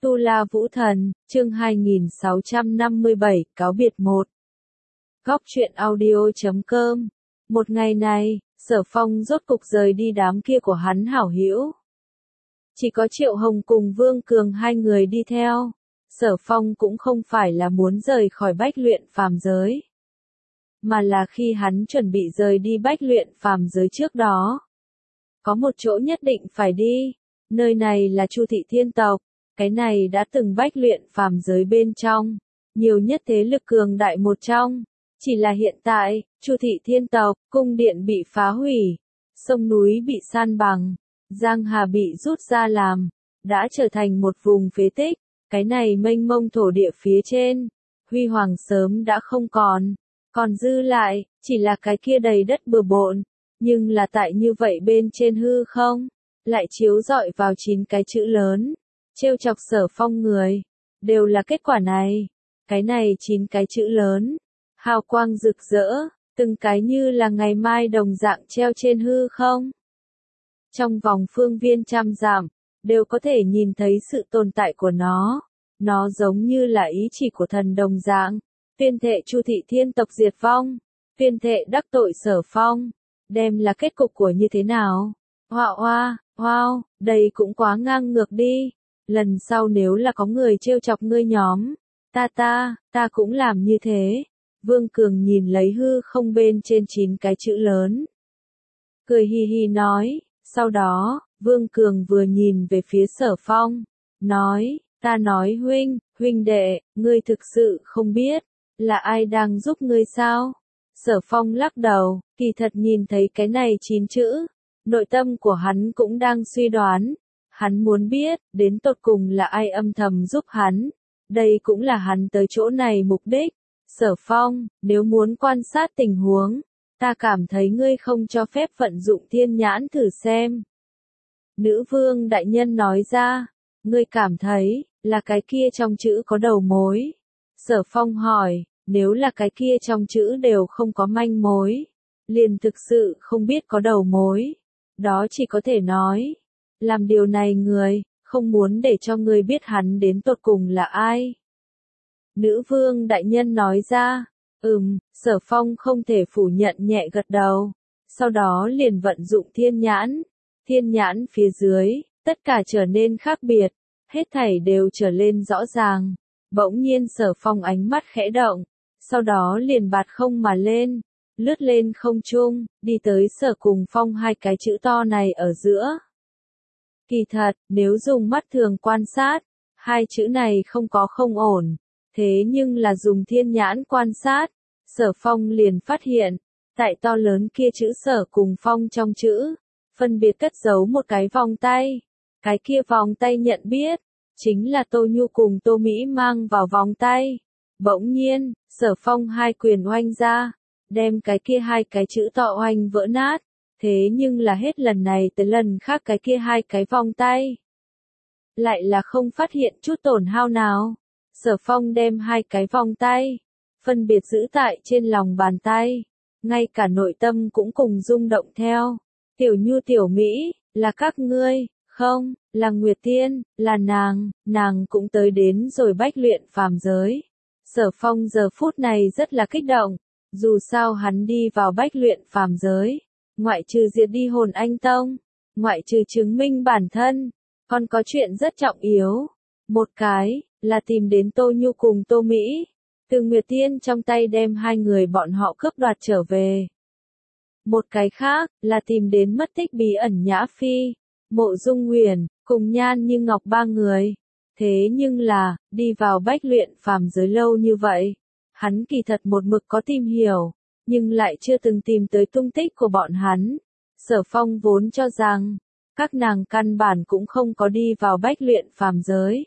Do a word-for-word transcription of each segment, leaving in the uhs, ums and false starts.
Tu La Vũ Thần, chương hai nghìn sáu trăm năm mươi bảy, cáo biệt một. Góc truyện audio chấm com. Một ngày này, Sở Phong rốt cục rời đi đám kia của hắn hảo hữu. Chỉ có Triệu Hồng cùng Vương Cường hai người đi theo. Sở Phong cũng không phải là muốn rời khỏi Bách Luyện phàm giới, mà là khi hắn chuẩn bị rời đi Bách Luyện phàm giới trước đó, có một chỗ nhất định phải đi. Nơi này là Chu Thị Thiên tộc. Cái này đã từng Bách Luyện phàm giới bên trong nhiều nhất thế lực cường đại một trong. Chỉ là hiện tại, Chu Thị Thiên tộc, cung điện bị phá hủy, sông núi bị san bằng, giang hà bị rút ra làm, đã trở thành một vùng phế tích. Cái này mênh mông thổ địa phía trên, huy hoàng sớm đã không còn, còn dư lại, chỉ là cái kia đầy đất bừa bộn, nhưng là tại như vậy bên trên hư không, lại chiếu rọi vào chín cái chữ lớn, trêu chọc Sở Phong người, đều là kết quả này. Cái này chín cái chữ lớn, hào quang rực rỡ, từng cái như là ngày mai đồng dạng treo trên hư không. Trong vòng phương viên trăm dặm, đều có thể nhìn thấy sự tồn tại của nó. Nó giống như là ý chỉ của thần đồng dạng. Tuyên thệ Chu Thị Thiên tộc diệt vong, tuyên thệ đắc tội Sở Phong, đem là kết cục của như thế nào? Hoa hoa, wow, đây cũng quá ngang ngược đi. Lần sau nếu là có người trêu chọc ngươi nhóm, ta ta, ta cũng làm như thế. Vương Cường nhìn lấy hư không bên trên chín cái chữ lớn, cười hi hi nói. Sau đó, Vương Cường vừa nhìn về phía Sở Phong, nói, ta nói huynh, huynh đệ, ngươi thực sự không biết, là ai đang giúp ngươi sao? Sở Phong lắc đầu, kỳ thật nhìn thấy cái này chín chữ, nội tâm của hắn cũng đang suy đoán. Hắn muốn biết, đến tột cùng là ai âm thầm giúp hắn. Đây cũng là hắn tới chỗ này mục đích. Sở Phong, nếu muốn quan sát tình huống, ta cảm thấy ngươi không cho phép vận dụng thiên nhãn thử xem. Nữ vương đại nhân nói ra, ngươi cảm thấy, là cái kia trong chữ có đầu mối. Sở Phong hỏi, nếu là cái kia trong chữ đều không có manh mối, liền thực sự không biết có đầu mối. Đó chỉ có thể nói, làm điều này người, không muốn để cho ngươi biết hắn đến tột cùng là ai. Nữ vương đại nhân nói ra, ừm, Sở Phong không thể phủ nhận nhẹ gật đầu. Sau đó liền vận dụng thiên nhãn. Thiên nhãn phía dưới, tất cả trở nên khác biệt, hết thảy đều trở lên rõ ràng. Bỗng nhiên Sở Phong ánh mắt khẽ động, sau đó liền bạt không mà lên, lướt lên không trung, đi tới Sở cùng Phong hai cái chữ to này ở giữa. Kỳ thật, nếu dùng mắt thường quan sát, hai chữ này không có không ổn, thế nhưng là dùng thiên nhãn quan sát, Sở Phong liền phát hiện, tại to lớn kia chữ Sở cùng Phong trong chữ, phân biệt cất giấu một cái vòng tay. Cái kia vòng tay nhận biết, chính là Tô Nhu cùng Tô Mỹ mang vào vòng tay. Bỗng nhiên, Sở Phong hai quyền oanh ra, đem cái kia hai cái chữ to oanh vỡ nát. Thế nhưng là hết lần này tới lần khác cái kia hai cái vòng tay lại là không phát hiện chút tổn hao nào. Sở Phong đem hai cái vòng tay phân biệt giữ tại trên lòng bàn tay, ngay cả nội tâm cũng cùng rung động theo. Tiểu Nhu tiểu Mỹ, là các ngươi, không, là Nguyệt Tiên, là nàng, nàng cũng tới đến rồi Bách Luyện phàm giới. Sở Phong giờ phút này rất là kích động, dù sao hắn đi vào Bách Luyện phàm giới, ngoại trừ diệt đi hồn anh tông, ngoại trừ chứng minh bản thân, còn có chuyện rất trọng yếu. Một cái, là tìm đến Tô Nhu cùng Tô Mỹ, từ Nguyệt Tiên trong tay đem hai người bọn họ cướp đoạt trở về. Một cái khác, là tìm đến mất tích bí ẩn Nhã Phi, Mộ Dung Huyền, cùng Nhan Như Ngọc ba người. Thế nhưng là, đi vào Bách Luyện phàm giới lâu như vậy, hắn kỳ thật một mực có tìm hiểu, nhưng lại chưa từng tìm tới tung tích của bọn hắn. Sở Phong vốn cho rằng, các nàng căn bản cũng không có đi vào Bách Luyện phàm giới.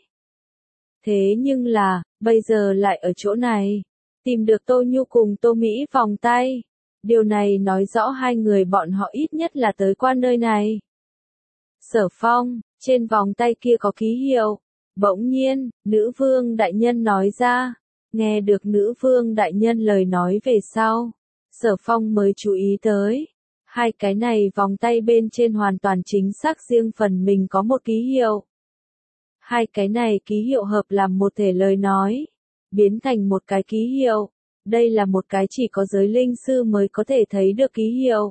Thế nhưng là, bây giờ lại ở chỗ này, tìm được Tô Nhu cùng Tô Mỹ vòng tay. Điều này nói rõ hai người bọn họ ít nhất là tới qua nơi này. Sở Phong, trên vòng tay kia có ký hiệu. Bỗng nhiên, nữ vương đại nhân nói ra. Nghe được nữ vương đại nhân lời nói về sau, Sở Phong mới chú ý tới. Hai cái này vòng tay bên trên hoàn toàn chính xác riêng phần mình có một ký hiệu. Hai cái này ký hiệu hợp làm một thể lời nói, biến thành một cái ký hiệu. Đây là một cái chỉ có giới linh sư mới có thể thấy được ký hiệu.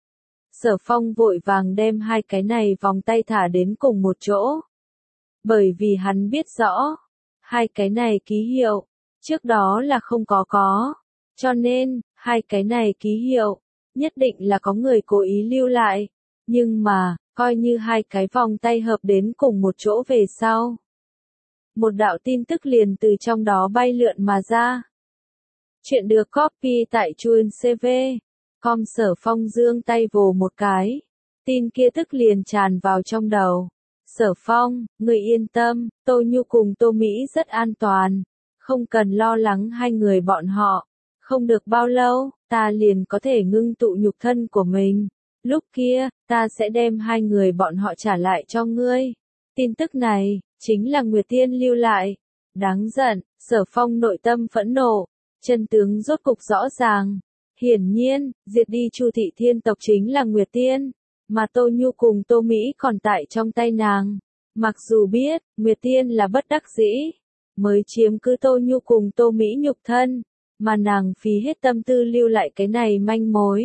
Sở Phong vội vàng đem hai cái này vòng tay thả đến cùng một chỗ. Bởi vì hắn biết rõ, hai cái này ký hiệu, trước đó là không có có. Cho nên, hai cái này ký hiệu, nhất định là có người cố ý lưu lại. Nhưng mà, coi như hai cái vòng tay hợp đến cùng một chỗ về sau. Một đạo tin tức liền từ trong đó bay lượn mà ra. Chuyện được copy tại chuyen xê vê. Com Sở Phong giương tay vồ một cái. Tin kia tức liền tràn vào trong đầu. Sở Phong, người yên tâm, Tô Nhu cùng Tô Mỹ rất an toàn. Không cần lo lắng hai người bọn họ. Không được bao lâu, ta liền có thể ngưng tụ nhục thân của mình. Lúc kia, ta sẽ đem hai người bọn họ trả lại cho ngươi. Tin tức này, chính là Nguyệt Tiên lưu lại. Đáng giận, Sở Phong nội tâm phẫn nộ. Chân tướng rốt cục rõ ràng. Hiển nhiên, diệt đi Chu thị thiên tộc chính là Nguyệt Tiên. Mà Tô Nhu cùng Tô Mỹ còn tại trong tay nàng. Mặc dù biết, Nguyệt Tiên là bất đắc dĩ. Mới chiếm cứ Tô Nhu cùng Tô Mỹ nhục thân. Mà nàng phí hết tâm tư lưu lại cái này manh mối.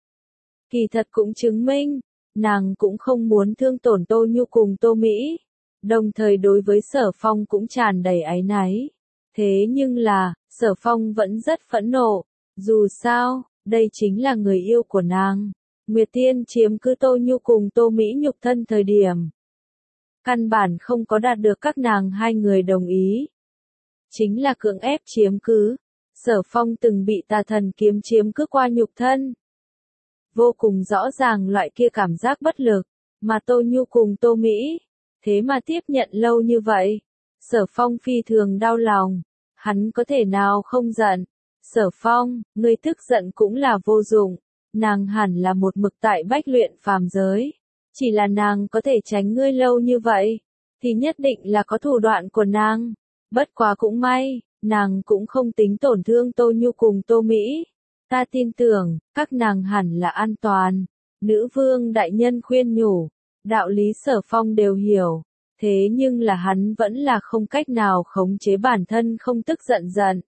Kỳ thật cũng chứng minh, nàng cũng không muốn thương tổn Tô Nhu cùng Tô Mỹ. Đồng thời đối với Sở Phong cũng tràn đầy áy náy. Thế nhưng là, Sở Phong vẫn rất phẫn nộ. Dù sao, đây chính là người yêu của nàng. Nguyệt Tiên chiếm cứ Tô Nhu cùng Tô Mỹ nhục thân thời điểm. Căn bản không có đạt được các nàng hai người đồng ý. Chính là cưỡng ép chiếm cứ. Sở Phong từng bị tà thần kiếm chiếm cứ qua nhục thân. Vô cùng rõ ràng loại kia cảm giác bất lực. Mà Tô Nhu cùng Tô Mỹ. Thế mà tiếp nhận lâu như vậy. Sở Phong phi thường đau lòng. Hắn có thể nào không giận. Sở Phong, ngươi tức giận cũng là vô dụng. Nàng hẳn là một mực tại bách luyện phàm giới. Chỉ là nàng có thể tránh ngươi lâu như vậy. Thì nhất định là có thủ đoạn của nàng. Bất quá cũng may, nàng cũng không tính tổn thương Tô Nhu cùng Tô Mỹ. Ta tin tưởng, các nàng hẳn là an toàn. Nữ vương đại nhân khuyên nhủ. Đạo lý Sở Phong đều hiểu. Thế nhưng là hắn vẫn là không cách nào khống chế bản thân không tức giận giận.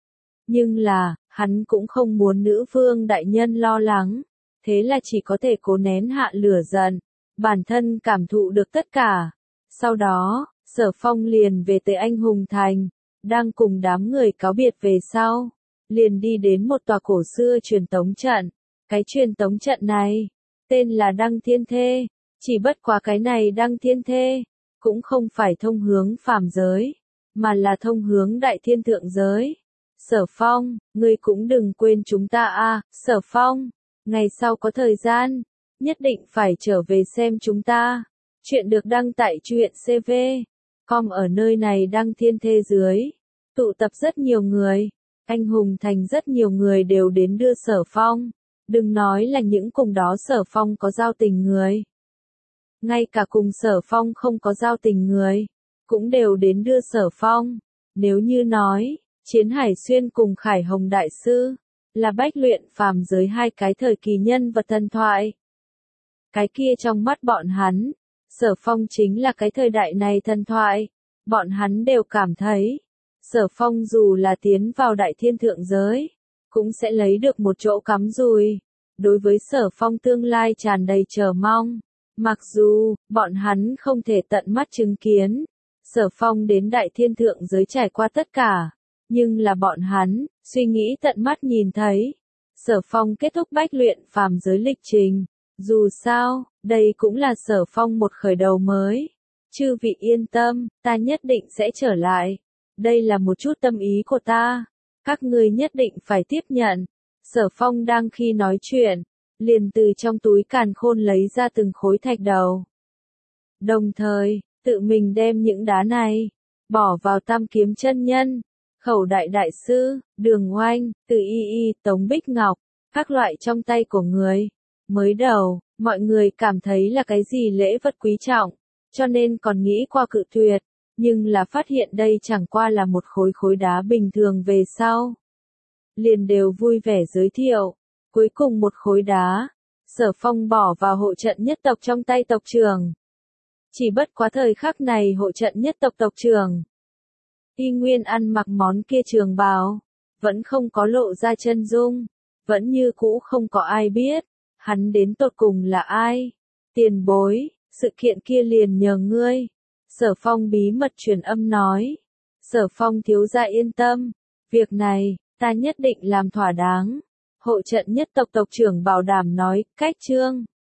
Nhưng là, hắn cũng không muốn nữ vương đại nhân lo lắng. Thế là chỉ có thể cố nén hạ lửa giận. Bản thân cảm thụ được tất cả. Sau đó, Sở Phong liền về tới Anh Hùng Thành. Đang cùng đám người cáo biệt về sau. Liền đi đến một tòa cổ xưa truyền tống trận. Cái truyền tống trận này, tên là Đăng Thiên Thê. Chỉ bất quá cái này Đăng Thiên Thê, cũng không phải thông hướng phàm giới, mà là thông hướng đại thiên thượng giới. Sở Phong, ngươi cũng đừng quên chúng ta a, Sở Phong, ngày sau có thời gian, nhất định phải trở về xem chúng ta. Chuyện được đăng tại truyện xê vê. Com ở nơi này Đăng Thiên Thê dưới, tụ tập rất nhiều người. Anh Hùng Thành rất nhiều người đều đến đưa Sở Phong. Đừng nói là những cùng đó Sở Phong có giao tình người. Ngay cả cùng Sở Phong không có giao tình người, cũng đều đến đưa Sở Phong. Nếu như nói, Chiến Hải Xuyên cùng Khải Hồng Đại Sư, là bách luyện phàm giới hai cái thời kỳ nhân vật thần thoại. Cái kia trong mắt bọn hắn, Sở Phong chính là cái thời đại này thần thoại. Bọn hắn đều cảm thấy, Sở Phong dù là tiến vào đại thiên thượng giới, cũng sẽ lấy được một chỗ cắm rùi. Đối với Sở Phong tương lai tràn đầy chờ mong. Mặc dù, bọn hắn không thể tận mắt chứng kiến, Sở Phong đến đại thiên thượng giới trải qua tất cả, nhưng là bọn hắn, suy nghĩ tận mắt nhìn thấy, Sở Phong kết thúc bách luyện phàm giới lịch trình. Dù sao, đây cũng là Sở Phong một khởi đầu mới. Chư vị yên tâm, ta nhất định sẽ trở lại. Đây là một chút tâm ý của ta. Các ngươi nhất định phải tiếp nhận. Sở Phong đang khi nói chuyện, liền từ trong túi càn khôn lấy ra từng khối thạch đầu. Đồng thời, tự mình đem những đá này, bỏ vào Tam Kiếm Chân Nhân, Khẩu Đại Đại Sư, Đường Oanh, Từ Y Y, Tống Bích Ngọc, các loại trong tay của người. Mới đầu, mọi người cảm thấy là cái gì lễ vật quý trọng, cho nên còn nghĩ qua cự tuyệt, nhưng là phát hiện đây chẳng qua là một khối khối đá bình thường về sau. Liền đều vui vẻ giới thiệu. Cuối cùng một khối đá, Sở Phong bỏ vào hộ trận nhất tộc trong tay tộc trưởng. Chỉ bất quá thời khắc này hộ trận nhất tộc tộc trưởng y nguyên ăn mặc món kia trường bào, vẫn không có lộ ra chân dung, vẫn như cũ không có ai biết, hắn đến tột cùng là ai. Tiền bối, sự kiện kia liền nhờ ngươi. Sở Phong bí mật truyền âm nói. Sở Phong thiếu gia yên tâm, việc này, ta nhất định làm thỏa đáng. Hộ trận nhất tộc tộc trưởng bảo đảm nói, cách chương.